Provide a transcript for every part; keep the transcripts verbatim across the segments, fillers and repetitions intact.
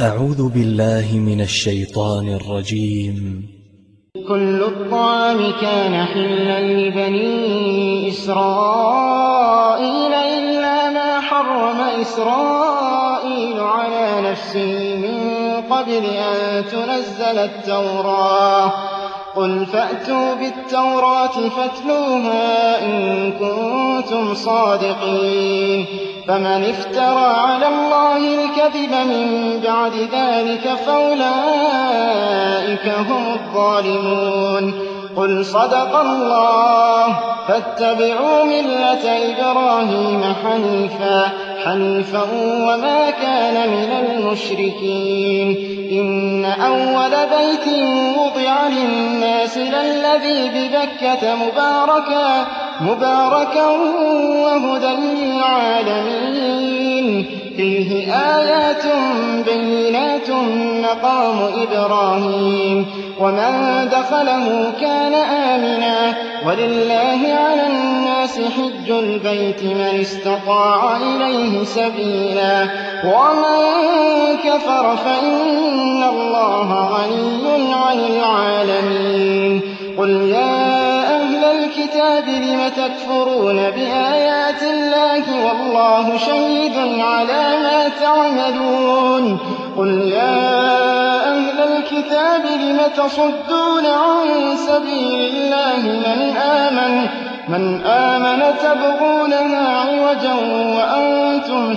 أعوذ بالله من الشيطان الرجيم. كل الطعام كان حلا لبني إسرائيل إلا ما حرم إسرائيل على نفسه من قبل أن تنزل التوراة. قل فأتوا بالتوراة فاتلوها إن كنتم صادقين. فمن افترى على الله الكذب من بعد ذلك فأولئك هم الظالمون. قل صدق الله فاتبعوا ملة إبراهيم حنيفا حنيفا وما كان من المشركين. إن أول بيت وضع للناس للذي ببكة مباركا مباركا وهدى للعالمين. فيه آيات بينات مقام إبراهيم ومن دخله كان آمنا. ولله على الناس حج البيت من استطاع إليه سبيلا ومن كفر فإن الله غني عن العالمين. قل يا أهل الكتاب لم تكفرون بآيات الله والله شهيد على ما تعملون. قل يا أهل الكتاب لم تصدون عن سبيل الله من آمن من آمن تبغونها عوجا وأنتم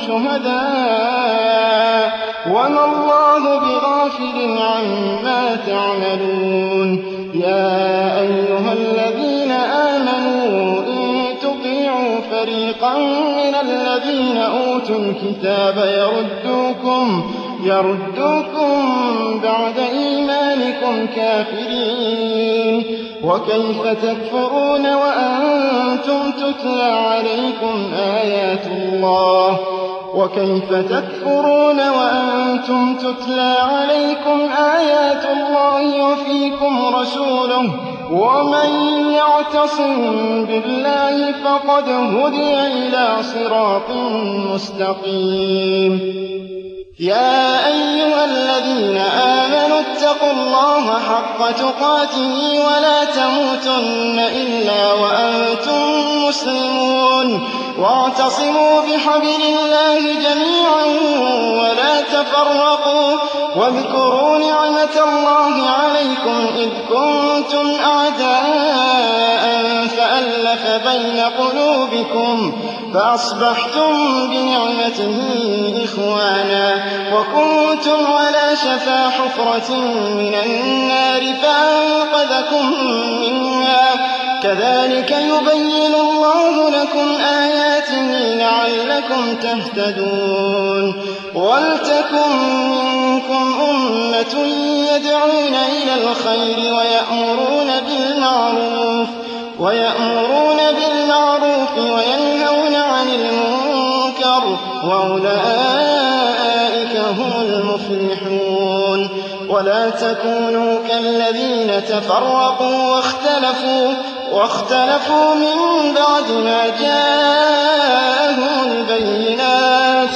شهداء وما الله بغافل عما تعملون. يا أيها الذين آمنوا إن تطيعوا فريقا من الذين أوتوا الكتاب يردوكم يردوكم بعد إيمانكم كافرين. وكيف تكفرون وأنتم تتلى عليكم آيات الله وكيف تكفرون وأنتم تتلى عليكم آيات الله وفيكم رسوله ومن يعتصم بالله فقد هدي إلى صراط مستقيم. يا أيها الذين آمنوا اتقوا الله حق تقاته ولا تموتن إلا وأنتم مسلمون. واعتصموا بحبل الله جميعا ولا تفرقوا واذكروا نعمة الله عليكم إذ كنتم أعداء فألف بين قلوبكم فأصبحتم بنعمته إخوانا وكنتم على شفا حفرة من النار فأنقذكم منها. كذلك يبين الله لكم آياته لعلكم تهتدون. ولتكن منكم أمة يدعون إلى الخير ويأمرون بالمعروف ويأمرون بالمعروف وينهون عن المنكر وأولئك هم المفلحون. ولا تكونوا كالذين تفرقوا واختلفوا واختلفوا من بعد ما جاءهم البينات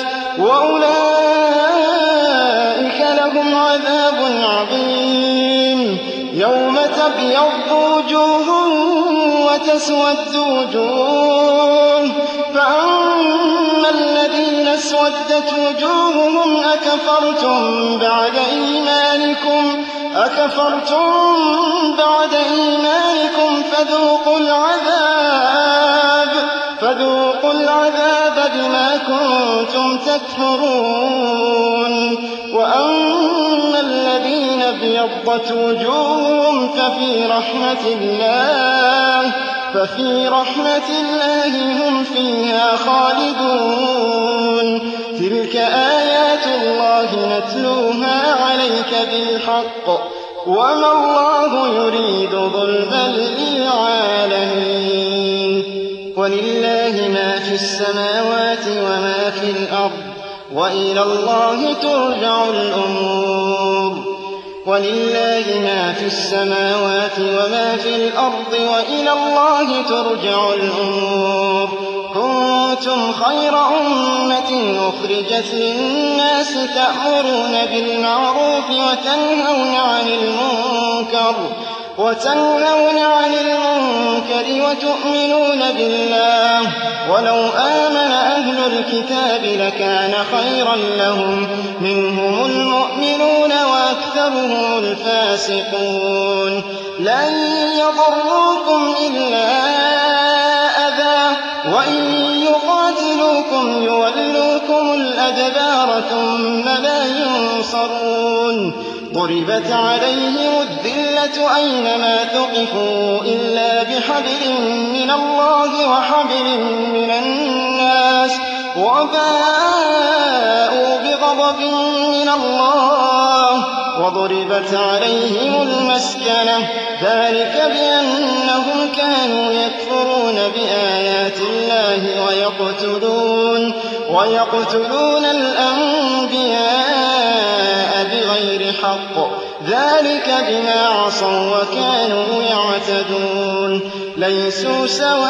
وأولئك لهم عذاب عظيم. يوم تبيض وجوه وتسود وجوه فأما الذين اسودت وجوههم أكفرتم بعد إيمانكم أكفرتم بعد إيمانكم فذوقوا العذاب فذوقوا العذاب بما كنتم تكفرون. وأما الذين ابيضت وجوههم ففي رحمة الله ففي رحمة الله هم فيها خالدون. تلك آيات الله نتلوها عليك بالحق وما الله يريد ظلما للعالمين. ولله ما في السماوات وما في الأرض وإلى الله ترجع الأمور. ولله ما في السماوات وما في الأرض وإلى الله ترجع الأمور. كنتم خير أمة أخرجت للناس تأمرون بالمعروف وتنهون عن المنكر وتنهون عن المنكر وتؤمنون بالله ولو آمن أهل الكتاب لكان خيرا لهم منهم المؤمنون وأكثرهم الفاسقون لن يضروكم إلا أذى وإن يقاتلوكم يولوكم الأدبار ثم لا ينصرون ضربت عليهم الذلة أينما ثقفوا إلا بحبل من الله وحبل من الناس وباءوا بغضب من الله وضربت عليهم المسكنة ذلك بأنهم كانوا يكفرون بآيات الله ويقتلون, ويقتلون الأنبياء بغير حق ذلك بما عصوا وكانوا يعتدون ليسوا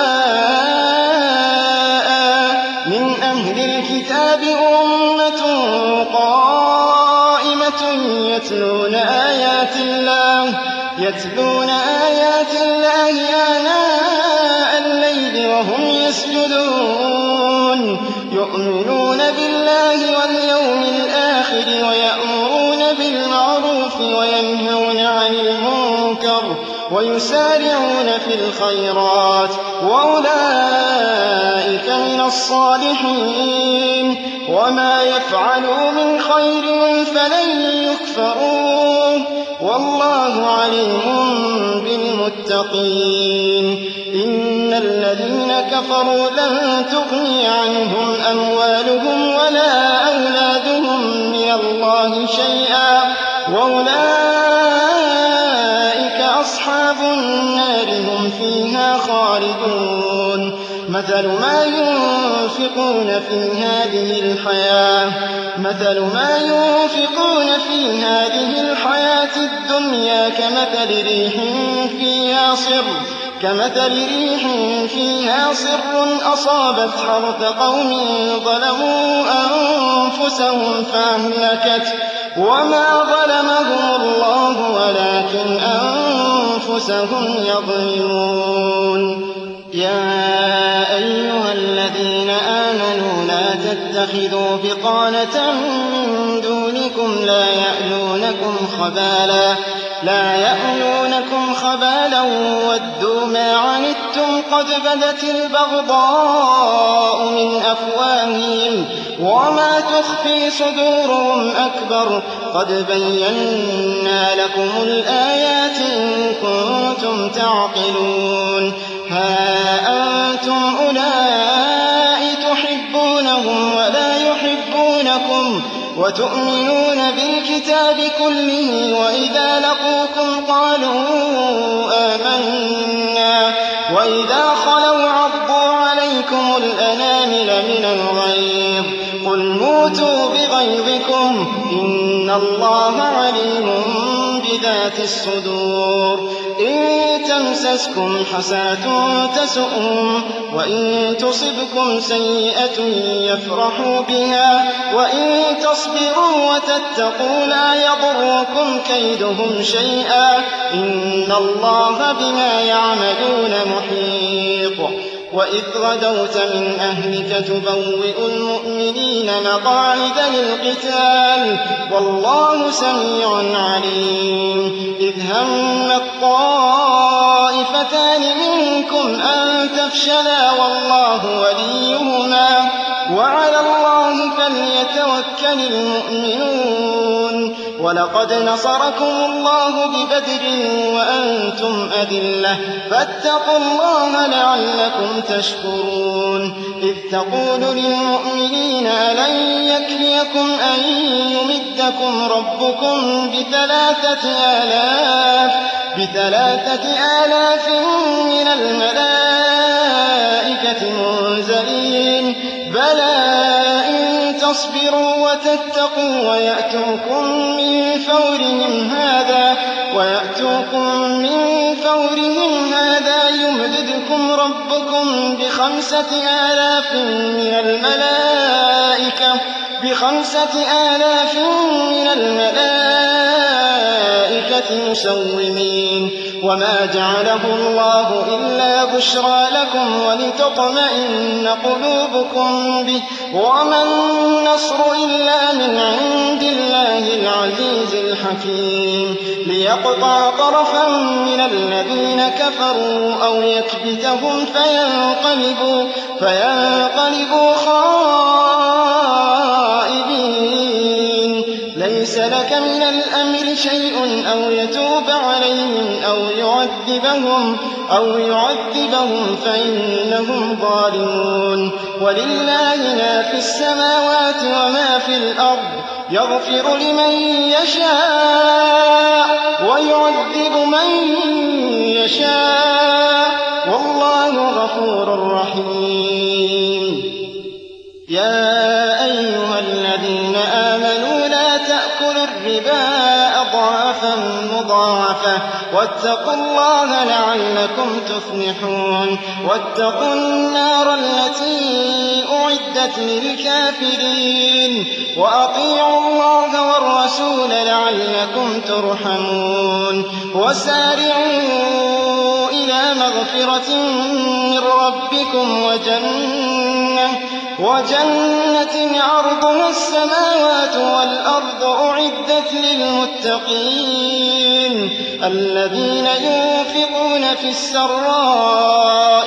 سواء من أهل الكتاب أمة قائمة يتلون آيات الله يتلون آيات الله آناء الليل وهم يسجدون يؤمنون بالله واليوم الآخر ويأمرون بالمعروف وينهون عن المنكر ويسارعون في الخيرات وأولئك من الصالحين وما يفعلوا من خير فلن يكفروه والله عليم بالمتقين إن الذين كفروا لن تغني عنهم أموالهم ولا أولادهم من الله شيئا وأولئك أصحاب النار هم فيها خالدون مثل ما ينفقون في هذه الحياة مثل ما ينفقون في هذه الحياة الدنيا كمثل ريح فيها صر كمثل ريح فيها صر أصابت حرث قوم ظلموا أنفسهم فأهلكت وما ظلمهم الله ولكن أنفسهم يظلمون يا أيها الذين آمنوا لا تتخذوا بطانة من دونكم لا يألونكم خبالا لا يألونكم خبالا ودوا ما عنتم قد بدت البغضاء من أفواههم وما تخفي صدورهم أكبر قد بينا لكم الآيات إن كنتم تعقلون ها أنتم أولئك تحبونهم ولا يحبونكم وتؤمنون بالكتاب كله وإذا لقوكم قالوا آمنا وإذا خلوا عضوا عليكم الأنامل من الغيظ قل موتوا بغيظكم إن الله عليم بذات الصدور إن تمسسكم حسنة تسؤهم وإن تصبكم سيئة يفرحوا بها وإن تصبروا وتتقوا لا يضركم كيدهم شيئا إن الله بما يعملون محيط وإذ غدوت من أهلك تبوئ المؤمنين مقاعد للقتال والله سميع عليم إذ هم الطائفتان منكم أن تفشلا والله وليهما وعلى الله فليتوكل المؤمنون ولقد نصركم الله ببدر وأنتم أذلة فاتقوا الله لعلكم تشكرون إذ تقول للمؤمنين ألن يكفيكم أن يمدكم ربكم بثلاثة آلاف بثلاثة آلاف من الملائكة منزلين بلى إن تصبروا وتتقوا ويأتوكم من فورهم هذا ويأتوكم من فورهم هذا يمددكم ربكم ربكم بخمسة آلاف من الملائكة بخمسة آلاف من الملائكة مسومين وما جعله الله إلا بشرى لكم ولتطمئن قلوبكم به وما النصر إلا من عند الله العزيز الحكيم ليقطع طرفا من الذين كفروا أو يكبتهم فينقلبوا, فينقلبوا خائبين ليس لك من الأمر شيء أو يتوب عليهم أو يعذبهم, أو يعذبهم فإنهم ظالمون ولله ما في السماوات وما في الأرض يغفر لمن يشاء ويعذب من يشاء والله غفور رحيم. يا أيها الذين آمنوا لا تأكلوا الربا أضعافا مضاعفة واتقوا الله لعلكم تفلحون واتقوا النار التي أعدت للكافرين وأطيعوا الله والرسول لعلكم ترحمون وسارعوا إلى مغفرة من ربكم وجنة وجنة عرضها السماوات والأرض أعدت للمتقين الذين ينفقون في السراء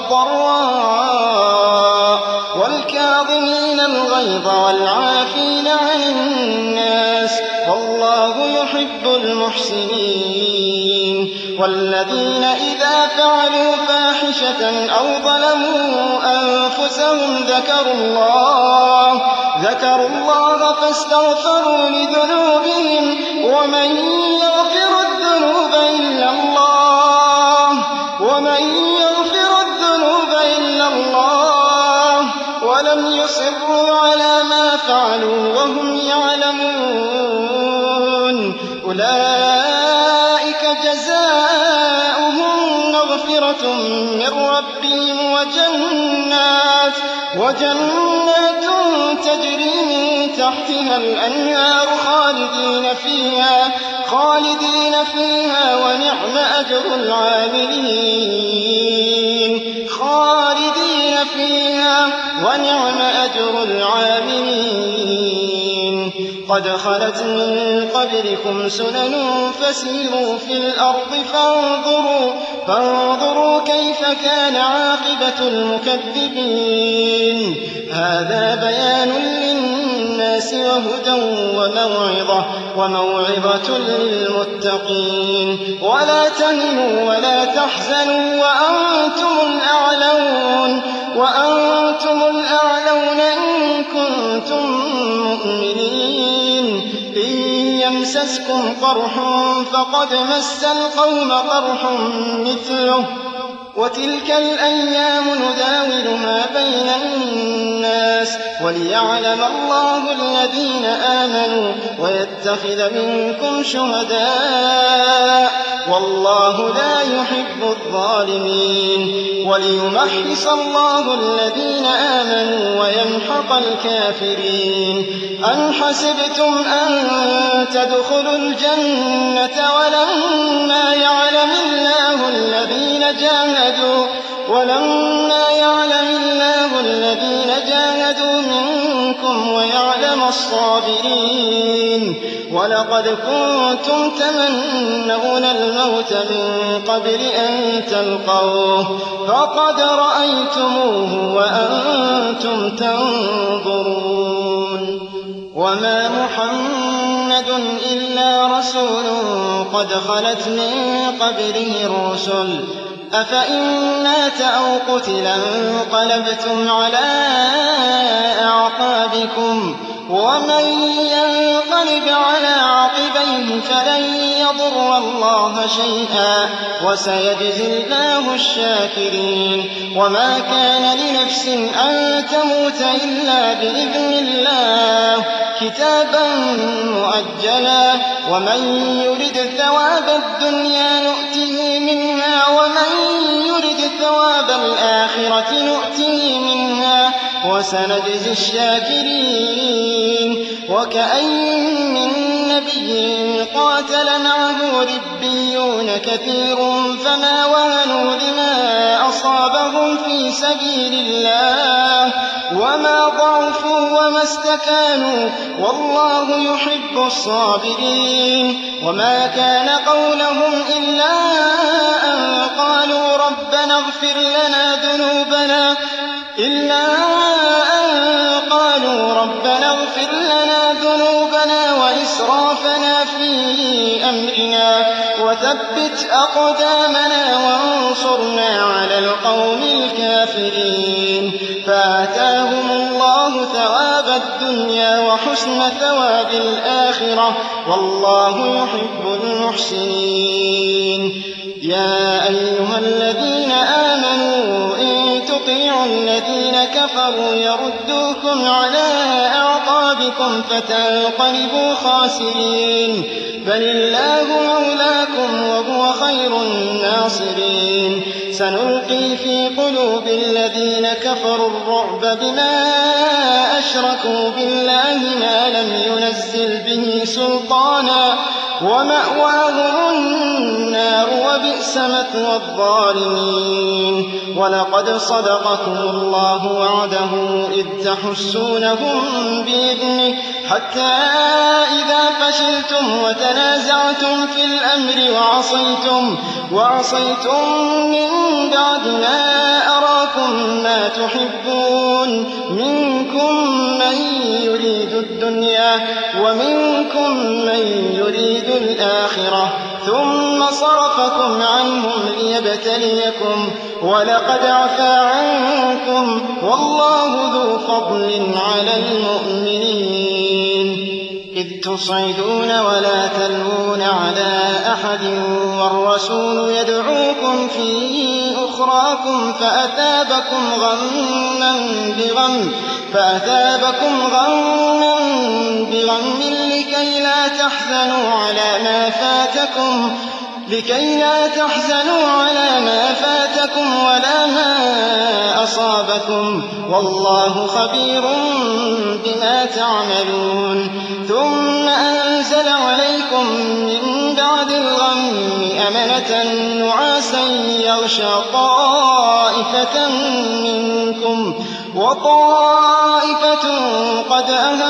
والضراء والكاظمين الغيظ والعافين عن الناس والله يحب المحسنين والذين إذا فعلوا فاحشة أو ظلموا أنفسهم ذكروا الله ذكروا الله فاستغفروا لذنوبهم ومن يغفر الذنوب إلا الله ومن يغفر الذنوب إلا الله ولم يصروا على ما فعلوا وهم يعلمون أولئك جزاؤهم مغفرة من ربهم وجنات وجنات تجري من تحتها الأنهار خالدين فيها خالدين فيها ونعم أجر العاملين خالدين فيها ونعم أجر العاملين قد خلت من قبلكم سنن فسيروا في الأرض فانظروا, فانظروا كيف كان عاقبة المكذبين هذا بيان للناس وهدى وموعظة, وموعظة للمتقين ولا تهنوا ولا تحزنوا وأنتم الأعلون وأنتم الأعلون إن كنتم مؤمنين إن يمسسكم قرح فقد مس القوم قرح مثله وتلك الأيام نداولها بين الناس وليعلم الله الذين آمنوا ويتخذ منكم شهداء والله لا يحب الظالمين وليمحص الله الذين آمنوا ويمحق الكافرين أم حسبتم أن تدخلوا الجنة ولما يعلم الله الذين جاهدوا ولما يعلم الله الذين جاهدوا منكم ويعلم الصابرين ولقد كنتم تمنون الموت من قبل أن تلقوه فقد رأيتموه وأنتم تنظرون وما محمد إلا رسول قد خلت من قبله الرسل أفإن مات أو قتل انقلبتم على أعقابكم ومن ينقلب على عقبيه فلن يضر الله شيئا وسيجزي الله الشاكرين وما كان لنفس أن تموت إلا بإذن الله كتابا مؤجلا ومن يرد ثواب الدنيا نؤته منها ومن يرد ثواب الآخرة نؤته منها وسنجزي الشاكرين. وكأين من نبي قاتل معه ربيون كثير فما وهنوا لما أصابهم في سبيل الله وما ضعفوا وما استكانوا والله يحب الصابرين. وما كان قولهم إلا أن قالوا ربنا اغفر لنا ذنوبنا إلا أن قالوا ربنا اغفر لنا ذنوبنا وإسرافنا في أمرنا وثبت أقدامنا وانصرنا على القوم الكافرين. فآتاهم الله ثواب الدنيا وحسن ثواب الآخرة والله يحب المحسنين. يا أيها الذين آمنوا إن تطيعوا الذين كفروا يردوكم على أعقابكم فتنقلبوا خاسرين. بل الله مولاكم وهو خير الناصرين. سنلقي في قلوب الذين كفروا الرعب بما أشركوا بالله ما لم ينزل به سلطانا ومأواهم النار وبئس مثوى الظالمين. ولقد صدقكم الله وعده إذ تحسونهم بإذنه حتى إذا فشلتم وتنازعتم في الأمر وعصيتم, وعصيتم من بعد ما أراكم ما تحبون منكم من يريد الدنيا ومنكم من يريد الآخرة ثم صرفكم عنهم ليبتليكم ولقد عفا عنكم والله ذو فضل على المؤمنين. إذ تصعدون ولا تلوون على أحد والرسول يدعوكم في أخراكم فأثابكم غما بغم فأثابكم غما بغم لكي لا تحزنوا على ما فاتكم لكي لا تحزنوا على ما فاتكم ولا ما أصابكم والله خبير بما تعملون. ثم أنزل عليكم من بعد الغم أمنة نعاسا يغشى طائفة منكم وطائفة قد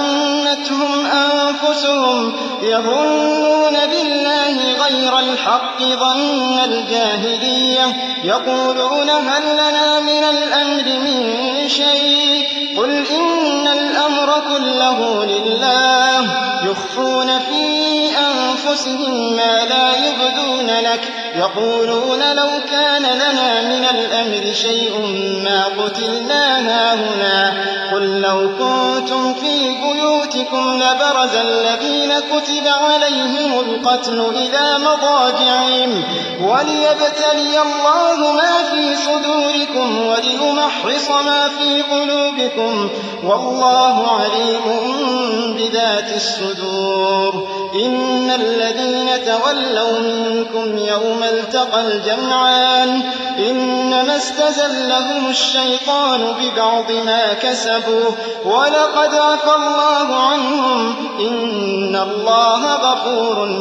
أهمتهم أنفسهم يظنون بالله غير الحق ظن الجاهلية يقولون هل لنا من الأمر من شيء قل إن الأمر كله لله يخفون في أنفسهم ما لا يبدون لك يقولون لو كان لنا من الأمر شيء ما قتلنا هاهنا قل لو كنتم في بيوتكم لبرز الذين كتب عليهم القتل إلى مضاجعهم وليبتلي الله ما في صدوركم وليمحص ما في قلوبكم والله عليم بذات الصدور. إن الذين تولوا منكم يوم التقى الجمعان إنما استزلهم الشيطان ببعض ما كسبوا ولقد عفا الله عنهم إن الله غفور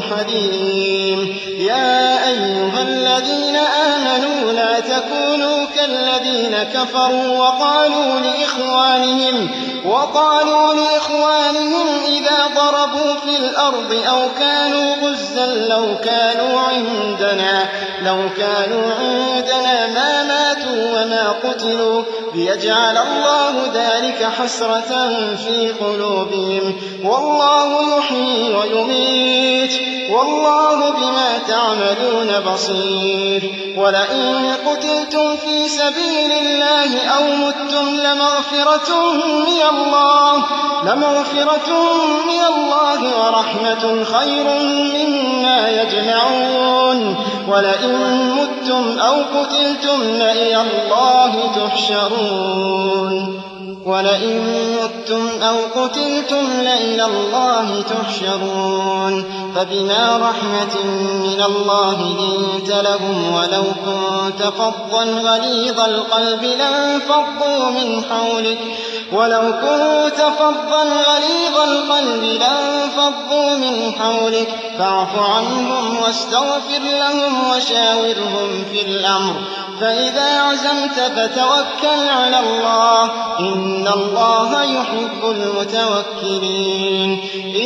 حليم. يا أيها الذين آمنوا لا تكونوا كالذين كفروا وقالوا لإخوانهم وقالوا لإخوانهم إذا ضربوا في الأرض أو كانوا غزا لو كانوا عندنا لو كانوا عندنا ما ماتوا وما قتلوا ليجعل الله ذلك حسرة في قلوبهم والله يحيي ويميت والله بما تعملون بصير. ولئن قتلتم في سبيل الله أو متم لمغفرة من الله لمغفرة من الله ورحمة خير مما يجمعون. ولئن متم أو قتلتم لإلى الله تحشرون. وَلَئِن مُّتُّمْ أَوْ قُتِلْتُمْ لَإِلَى اللَّهِ تُحْشَرُونَ فَبِمَا رَحْمَةٍ مِّنَ اللَّهِ لِنتَ لَهُمْ وَلَوْ كُنتَ فَظًّا غَلِيظَ الْقَلْبِ لانفضوا من حولك ولو كنت فظا غليظ القلب لانفضوا من حولك فاعف عنهم واستغفر لهم وشاورهم في الأمر فإذا عزمت فتوكل على الله إن الله يحب المتوكلين إن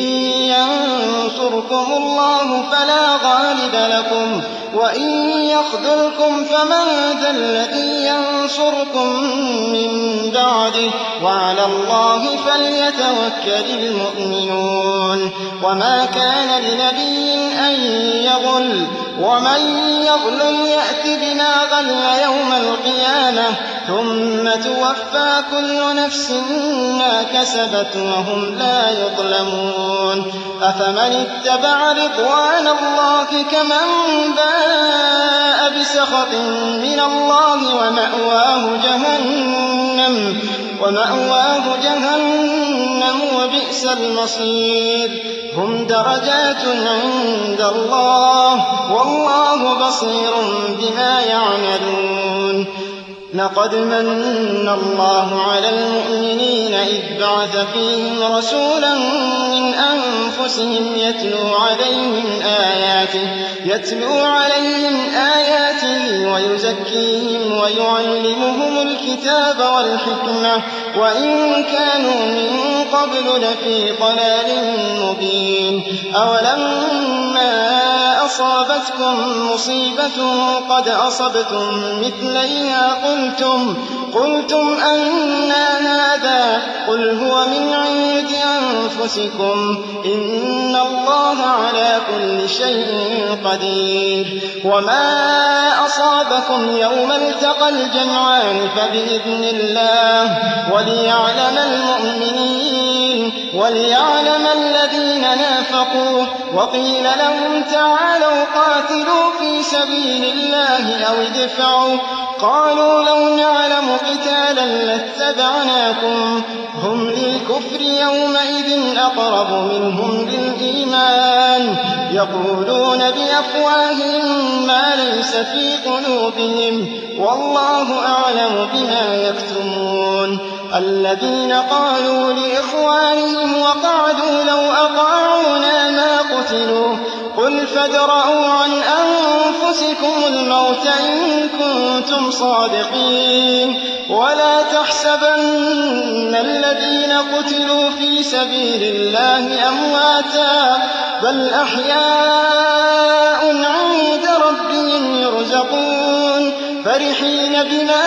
ينصركم الله فلا غالب لكم وإن يخذلكم فمن ذا الذي ينصركم من بعده وعلى الله فليتوكل المؤمنون وما كان لنبي أن يغل ومن يغل يأت بما غل يوم القيامة ثم توفى كل نفس ما كسبت وهم لا يظلمون أفمن اتبع رضوان الله كمن باء بسخط من الله ومأواه جهنم ومأواه جهنم وبئس المصير هم درجات عند الله والله بصير بما يعملون لقد من الله على المؤمنين إذ بعث فيهم رسولا من أنفسهم يتلو عليهم آياته يتلو عليهم آياته ويزكيهم ويعلمهم الكتاب والحكمة وإن كانوا من قبل لفي ضلال مبين أولما أصابتكم مصيبة قد أصبتم مثليها قلتم قلتم أنى هذا قل هو من عند أنفسكم إن الله على كل شيء قدير وما أصابكم يوم التقى الجمعان فبإذن الله وليعلم المؤمنين وليعلم الذين نافقوا وقيل لهم تعالوا قاتلوا في سبيل الله أو ادفعوا قالوا لو نعلم قتالا لاتبعناكم هم للكفر يومئذ أقرب منهم للإيمان يقولون بأفواههم ما ليس في قلوبهم والله أعلم بما يكتمون الذين قالوا لإخوانهم وقعدوا لو أطاعونا ما قتلوا قل فادرءوا عن أنفسكم الموت إن كنتم صادقين ولا تحسبن الذين قتلوا في سبيل الله أمواتا بل أحياء عند ربهم يرزقون فرحين بما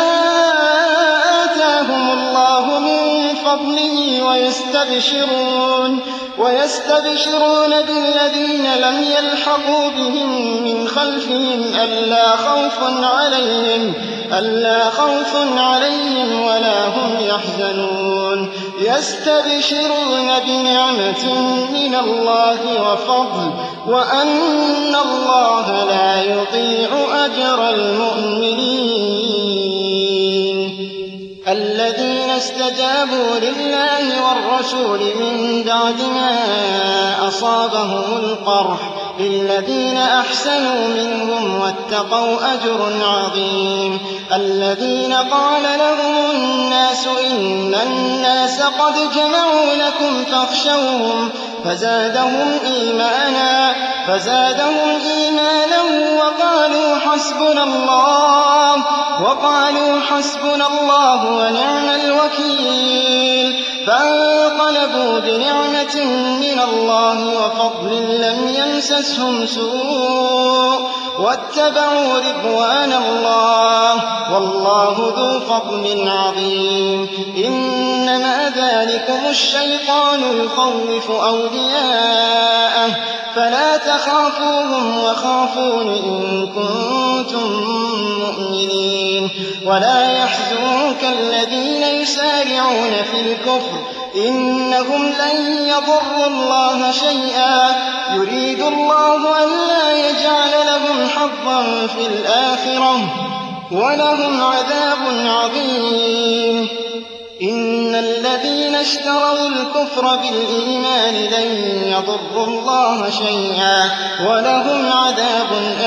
آتاهم الله من فضله ويستبشرون ويستبشرون بالذين لم يلحقوا بهم من خلفهم ألا خوف عليهم ألا خوف عليهم ولا هم يحزنون يستبشرون بنعمة من الله وفضل وأن الله لا يضيع أجر المؤمنين الذين استجابوا لله والرسول من بعد ما أصابهم القرح للذين أحسنوا منهم واتقوا أجر عظيم الذين قال لهم الناس إن الناس قد جمعوا لكم فاخشوهم فزادهم إيمانا فزادهم إيمانا وقالوا حسبنا الله وقالوا حسبنا الله ونعم الوكيل فانقلبوا بنعمة من الله وفضل لم يمسسهم سوء واتبعوا رضوان الله والله ذو فضل عظيم إنما ذلكم الشيطان يخوف أولياءه فلا تخافوهم وخافون إن كنتم مؤمنين ولا يحزنك الذين يسارعون في الكفر إنهم لن يضروا الله شيئا يريد الله ألا يجعل لهم حظا في الآخرة ولهم عذاب عظيم إن الذين اشتروا الكفر بالإيمان لن يضروا الله شيئا ولهم عذاب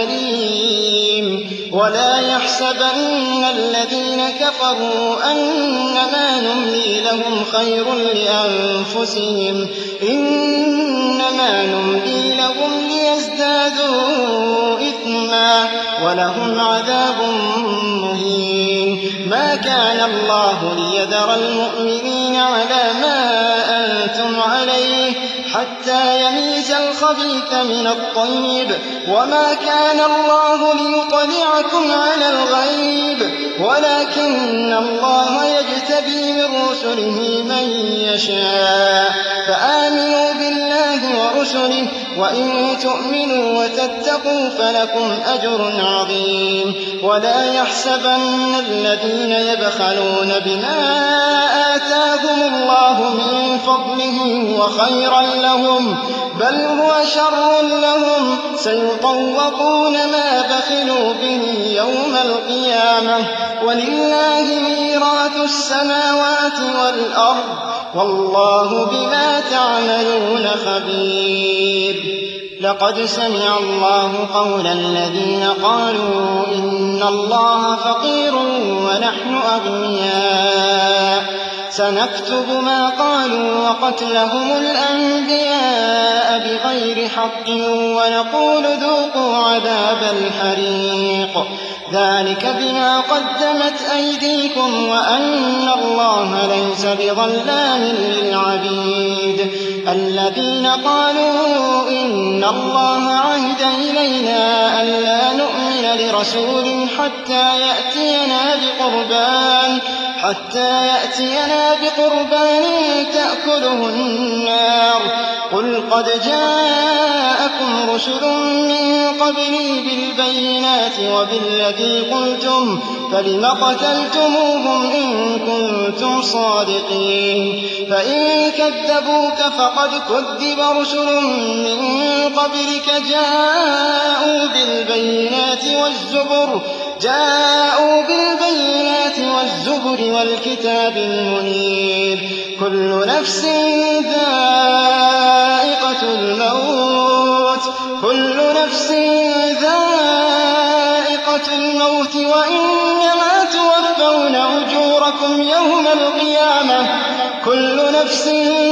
أليم ولا يحسبن الذين كفروا أنما نملي لهم خير لأنفسهم إنما نملي لهم ليزدادوا إثما ولهم عذاب مهين ما كان الله ليذر المؤمنين على ما أنتم عليه حتى يميز الخبيث من الطيب وما كان الله ليطلعكم على الغيب ولكن الله يجتبي من رسله من يشاء فآمنوا بالله ورسله وإن تؤمنوا وتتقوا فلكم أجر عظيم ولا يحسبن الذين يبخلون بما آتاهم الله من فضله وخيرا لهم بل هو شر لهم سيطوقون ما بخلوا به يوم القيامة ولله ميراث السماوات والأرض والله بما تعملون خبير لقد سمع الله قول الذين قالوا إن الله فقير ونحن أغنياء سنكتب ما قالوا وقتلهم الأنبياء بغير حق ونقول ذوقوا عذاب الحريق ذلك بما قدمت أيديكم وأن الله ليس بظلام للعبيد الذين قالوا إن الله عهد إلينا ألا نؤمن لرسول حتى يأتينا بقربان حتى يأتينا بقربان تأكله النار قل قد جاءكم رسل من قبلي بالبينات وبالذي قلتم فلم قتلتموهم إن كنتم صادقين فإن كذبوك فقد كذب رسل من قبلك جاءوا بالبينات والزبر جاءوا بالبينات والزبر والكتاب المنير كل نفس ذائقة الموت كل نفس ذائقة الموت وإنما توفون أجوركم يوم القيامة كل نفس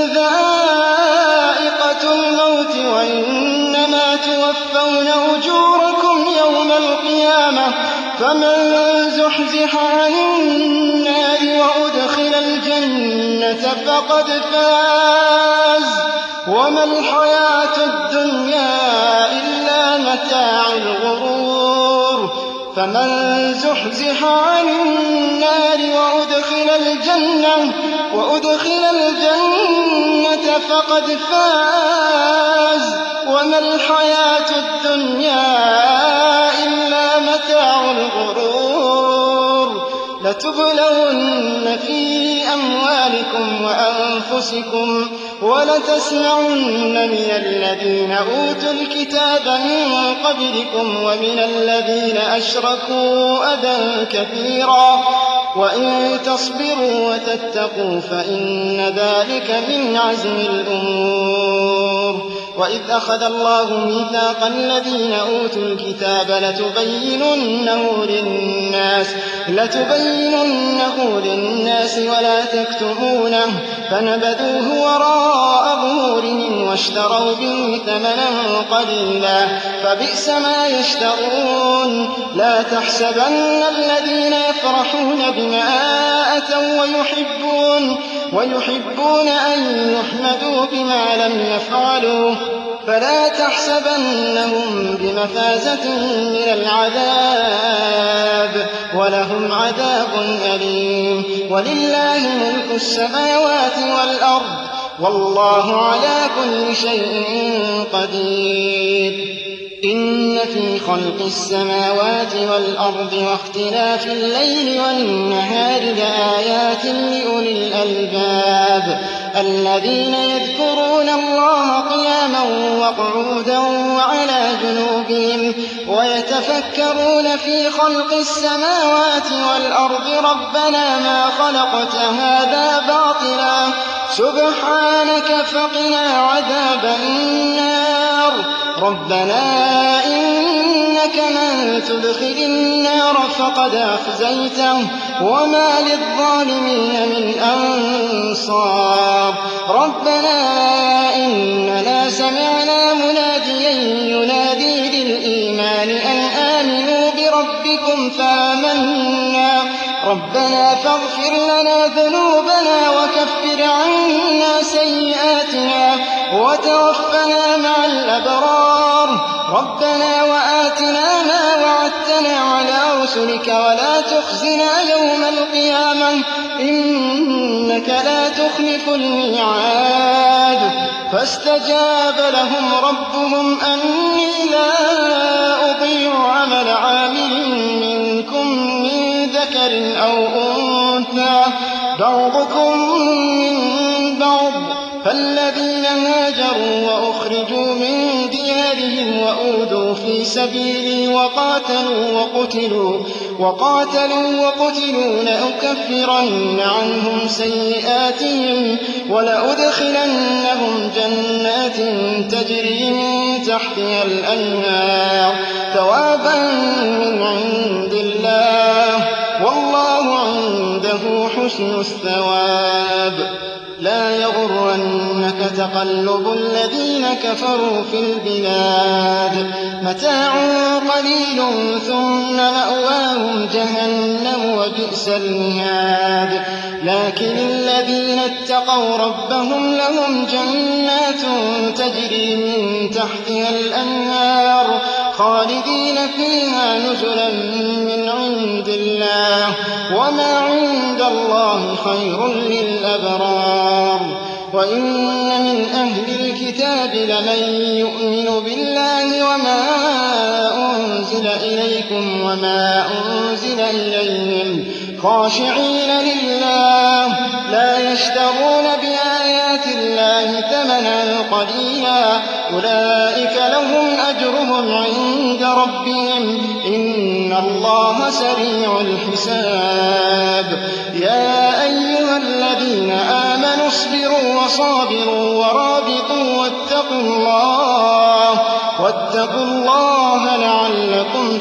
ذائقة الموت وإنما توفون أجوركم يوم القيامة فمن زحزح عن النار وأدخل الجنة فقد فاز وما الحياة الدنيا إلا متاع الغرور فمن زحزح عن النار وأدخل الجنة وأدخل الجنة فقد فاز وما الحياة الدنيا إلا متاع الغرور لتبلون في أموالكم وأنفسكم ولتسمعن من الذين أوتوا الكتاب من قبلكم ومن الذين أشركوا أذى كثيرا وإن تصبروا وتتقوا فإن ذلك من عزم الأمور وإذ أخذ الله ميثاق الذين أوتوا الكتاب لتبيننه للناس لتبيننه للناس ولا تكتمونه فنبذوه وراء ظهورهم واشتروا به ثمنا قليلا فبئس ما يشترون لا تحسبن الذين يفرحون بما أتوا ويحبون ويحبون أن يحمدوا بما لم يفعلوا فلا تحسبنهم بمفازة من العذاب ولهم عذاب أليم ولله ملك السماوات والأرض والله على كل شيء قدير إن في خلق السماوات والأرض واختلاف الليل والنهار لآيات لأولي الألباب الذين يذكرون الله قياما وقعودا وعلى جنوبهم ويتفكرون في خلق السماوات والأرض ربنا ما خلقت هذا باطلا سبحانك فقنا عذاب النار ربنا إنك من تدخل النار فقد أخزيته وما للظالمين من أنصار ربنا إننا سمعنا مناديا ينادي للإيمان أن آمنوا بربكم فآمنا ربنا فاغفر لنا ذنوبنا وكفر عنا سيئاتنا وتوفنا مع الأبرار ربنا وآتنا ما وعدتنا على رسلك ولا تخزنا يوم القيامة إنك لا تخلف الميعاد فاستجاب لهم ربهم أني لا أضيع عمل عامل منكم من ذكر أو أنثى بعضكم من بعض فالذين هاجروا وأخرجوا من ديارهم وأوذوا في سبيلي وقاتلوا وقتلوا وقاتلوا وقتلوا لأكفرن عنهم سيئاتهم ولأدخلنهم جنات تجري من تحتها الأنهار ثوابا من عند الله والله عنده حسن الثواب لا يغرنك تقلب الذين كفروا في البلاد متاع قليل ثم مأواهم جهنم وبئس المهاد لكن الذين اتقوا ربهم لهم جنات تجري من تحتها الأنهار خالدين فيها نزلا من عند الله وما عند الله خير للأبرار وإن من أهل الكتاب لمن يؤمن بالله وما أنزل إليكم وما أنزل إليهم خاشعين لله لا يشترون بآيات الله ثمنا قليلا أولئك لهم أجرهم عند ربهم إن الله سريع الحساب يا أيها الذين آمنوا اصبروا وصابروا ورابطوا واتقوا الله واتقوا الله لعلكم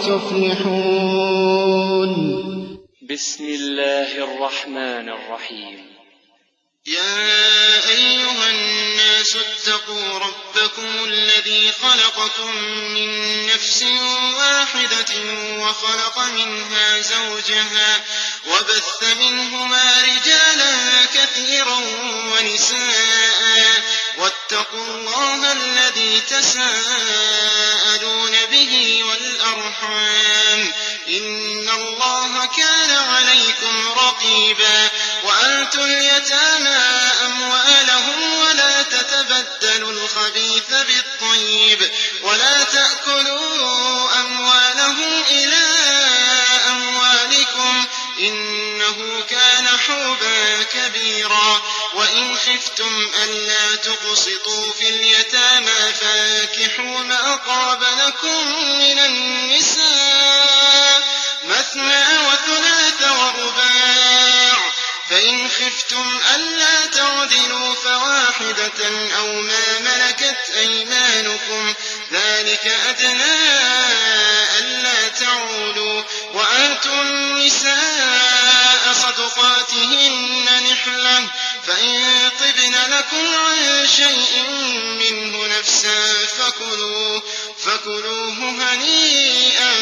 تفلحون بسم الله الرحمن الرحيم يا أيها الناس اتقوا ربكم الذي خلقكم من نفس واحدة وخلق منها زوجها وبث منهما رجالا كثيرا ونساء واتقوا الله الذي تساءلون به والأرحام إن الله كان عليكم رقيبا وآتوا اليتامى أموالهم ولا تتبدلوا الخبيث بالطيب ولا تأكلوا أموالهم إلى أموالكم إنه كان حوبا كبيرا وإن خفتم ألا تقسطوا في اليتامى فانكحوا ما طاب لكم من النساء مثنى وثلاث ورباع فإن خفتم ألا تعدلوا فواحدة أو ما ملكت أيمانكم ذلك أدنى ألا تعولوا وآتوا النساء صدقاتهن نحلة فإن طبن لكم عن شيء منه نفسا فكلوه, فكلوه هنيئا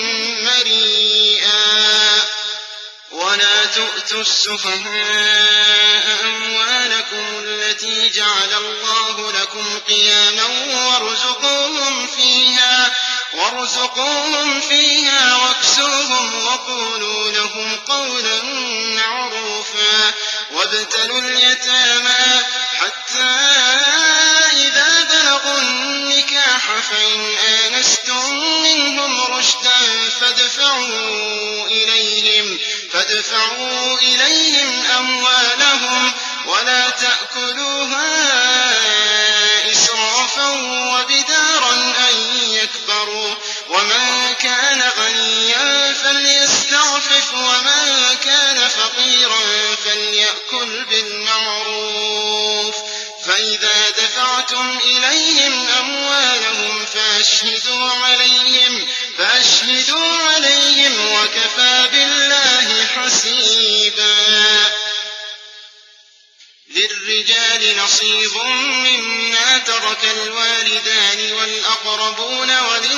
مريئا ولا تؤتوا السفهاء أموالكم التي جعل الله لكم قياما وارزقوهم فيها وارزقوهم فيها واكسوهم وقولوا لهم قولا معروفا وابتلوا اليتامى حتى إذا بلغوا النكاح فإن آنستم منهم رشدا فادفعوا إليهم, فادفعوا إليهم أموالهم ولا تأكلوها إسرافا وبدارا أن يكبروا ومن كان غنيا فليستعفف ومن كان فقيرا فليأكل بالمعروف فإذا دفعتم إليهم أموالهم فأشهدوا عليهم, فأشهدوا عليهم وكفى بالله حسيبا. للرجال نصيب مما ترك الوالدان والأقربون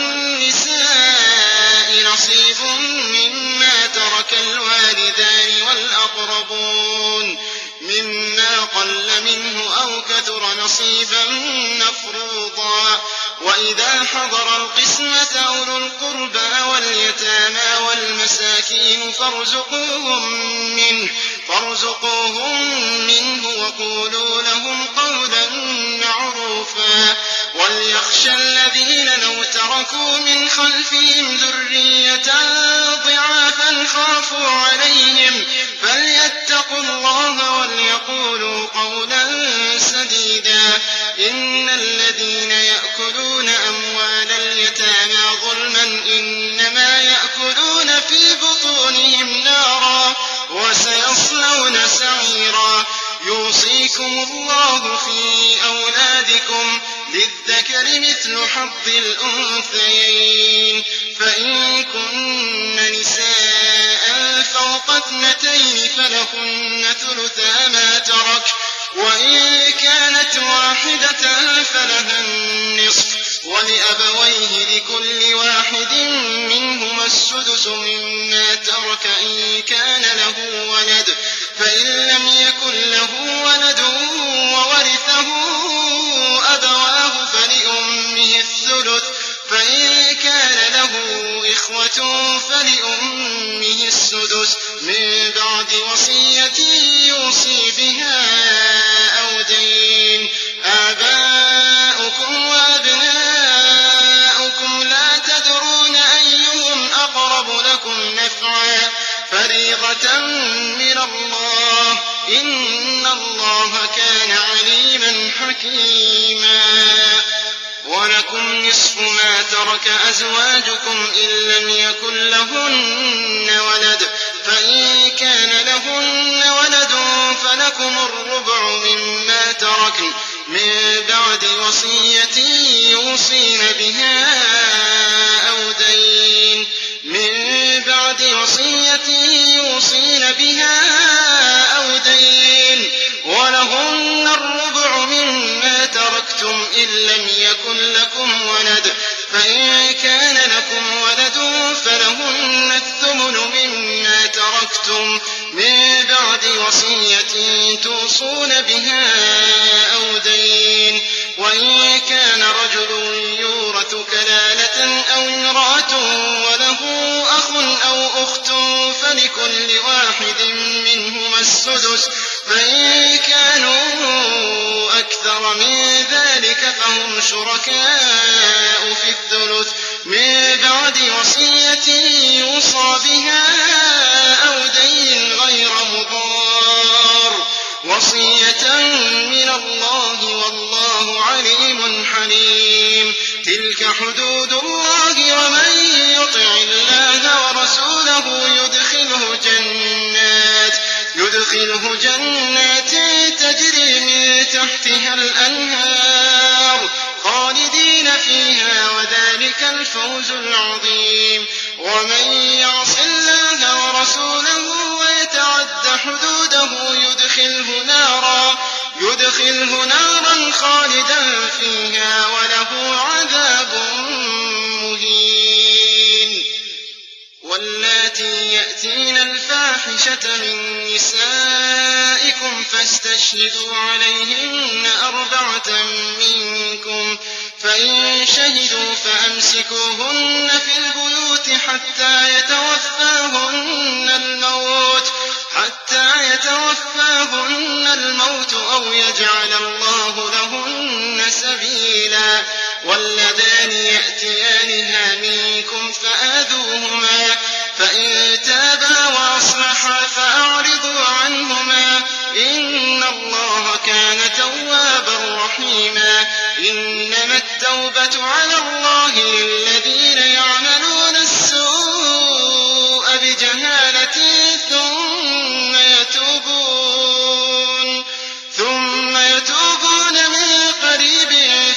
وللنساء نصيب مما ترك الوالدان والأقربون مما قل منه أو كثر نصيبا مفروضا. وإذا حضر القسمة أولو القربى واليتامى والمساكين فارزقوهم منه, فارزقوهم منه وقولوا لهم قولا معروفا. وليخشى الذين لو تركوا من خلفهم ذرية ضعافا خافوا عليهم فليتقوا الله وليقولوا قولا سديدا. إن الذين يأكلون أموال اليتامى ظلما إنما يأكلون في بطونهم نارا وسيصلون سعيرا. يوصيكم الله في أولادكم للذكر مثل حظ الأنثيين فإن كن نساء فوق اثنتين فلهن ثلثا ما ترك وإن كانت واحدة فلها النصف ولأبويه لكل واحد منهما السدس مما ترك إن كان له ولد فإن لم يكن له ولد وورثه أبواه فلأمه الثلث فإن كان له إخوة فلأمه السدس من بعد وصية يوصي بها أو دين. آباؤكم وأبناؤكم لا تدرون أيهم أقرب لكم نفعا فريضة من الله إن الله كان عليما حكيما. ولكم نصف ما ترك أزواجكم إن لم يكن لهن ولد فإن كان لهن ولد فلكم الربع مما تركن من بعد وصية يوصين بها أو دين من بعد وصية يوصين بها أو دين ولهن الربع مما تركتم إن لم يكن لكم ولد فإن كان لكم ولد فلهن الثمن مما تركتم من بعد وصية توصون بها أو دين. وإن كان رجل يورث كلالة أو امرأة وله أخ أو أخت فلكل واحد منهما السدس فإن كانوا أكثر من ذلك فهم شركاء في الثلث من بعد وصية يوصى بها أو دين غير مضار وصية من الله والله عليم حليم. تلك حدود الله ومن يطع الله ورسوله يدخله جنات يدخله جنات تجري من تحتها الأنهار خالدين فيها وذلك الفوز العظيم. ومن يعص الله ورسوله ويتعد حدوده يدخله نارا يدخله نارا خالدا فيها وله عذاب مهين. واللاتي يأتين الفاحشة من نسائكم فاستشهدوا عليهن أربعة منكم فإن شهدوا فأمسكوهن في البيوت حتى يتوفاهن الموت حتى يتوفاهن الموت أو يجعل الله لهن سبيلا. واللذان يأتيانها منكم فآذوهما فإن تابا وأصلحا فأعرضوا عنهما إن الله التوبة على الله للذين يعملون السوء بجهالة ثم يتوبون ثم يتوبون من قريب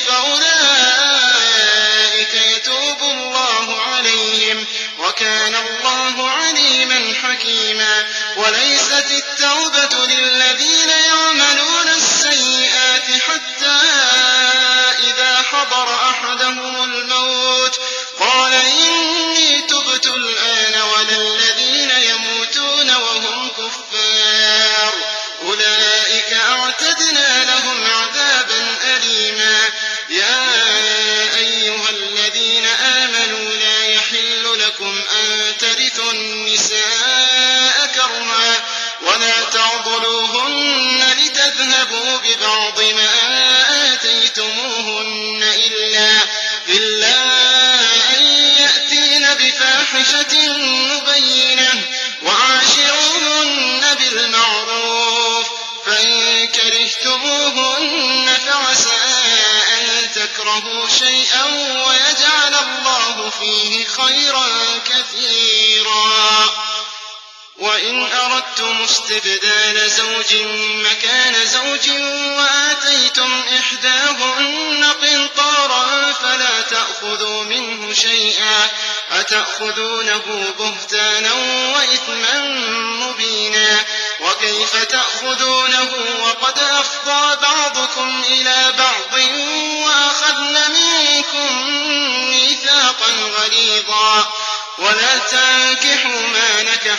فأولئك يتوب الله عليهم وكان الله عليما حكيما. وليست التوبة للذين يعملون السيئات حتى إذا حضر أحدهم الموت قال إني تبت الآن ولا الذين يموتون وهم كفار أولئك أعتدنا لهم عذابا أليما. يا أيها الذين آمنوا لا يحل لكم أن ترثوا النساء كرها ولا تعضلوهن لتذهبوا ببعض ما آتيتموهن إلا, إلا أن يأتين بفاحشة مبينة وعاشروهن بالمعروف فإن كرهتموهن فعسى أن تكرهوا شيئا ويجعل الله فيه خيرا كثيرا. وإن أردتم استبدال زوج مكان زوج وآتيتم إحداهن قنطارا فلا تأخذوا منه شيئا أتأخذونه بهتانا وإثما مبينا. وكيف تأخذونه وقد أفضى بعضكم إلى بعض وأخذن منكم ميثاقا غليظا. ولا تنكحوا ما نكح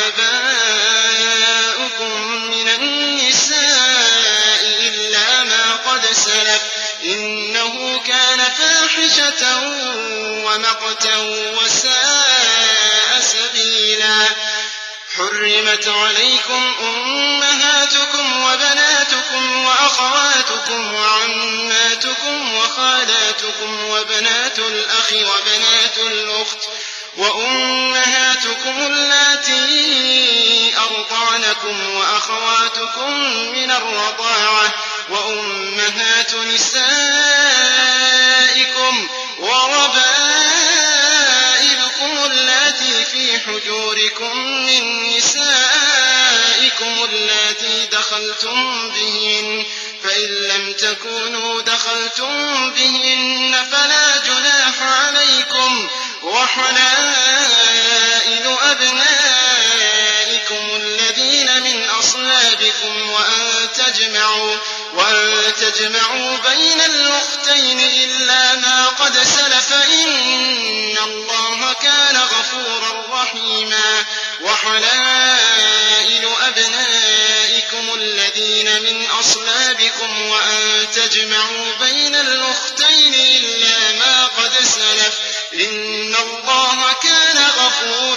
آباؤكم من النساء إلا ما قد سلف إنه كان فاحشة ومقتا وساء سبيلا. حرمت عليكم أمهاتكم وبناتكم وأخواتكم وعماتكم وخالاتكم وبنات الأخ وبنات الأخت وأمهاتكم اللاتي أرضعنكم وأخواتكم من الرضاعة وأمهات نسائكم وربائبكم اللاتي في حجوركم من نسائكم اللاتي دخلتم بهن فإن لم تكونوا دخلتم بهن فلا جناح عليكم وحلائل أبنائكم الذين من أصلابكم وأن تجمعوا, وأن تجمعوا بين الأختين إلا ما قد سلف إن الله كان غفورا رحيما. وحلائل أبنائكم الذين من أصلابكم وأن تجمعوا بين الأختين إلا ما قد سلف إن الله كان غفورا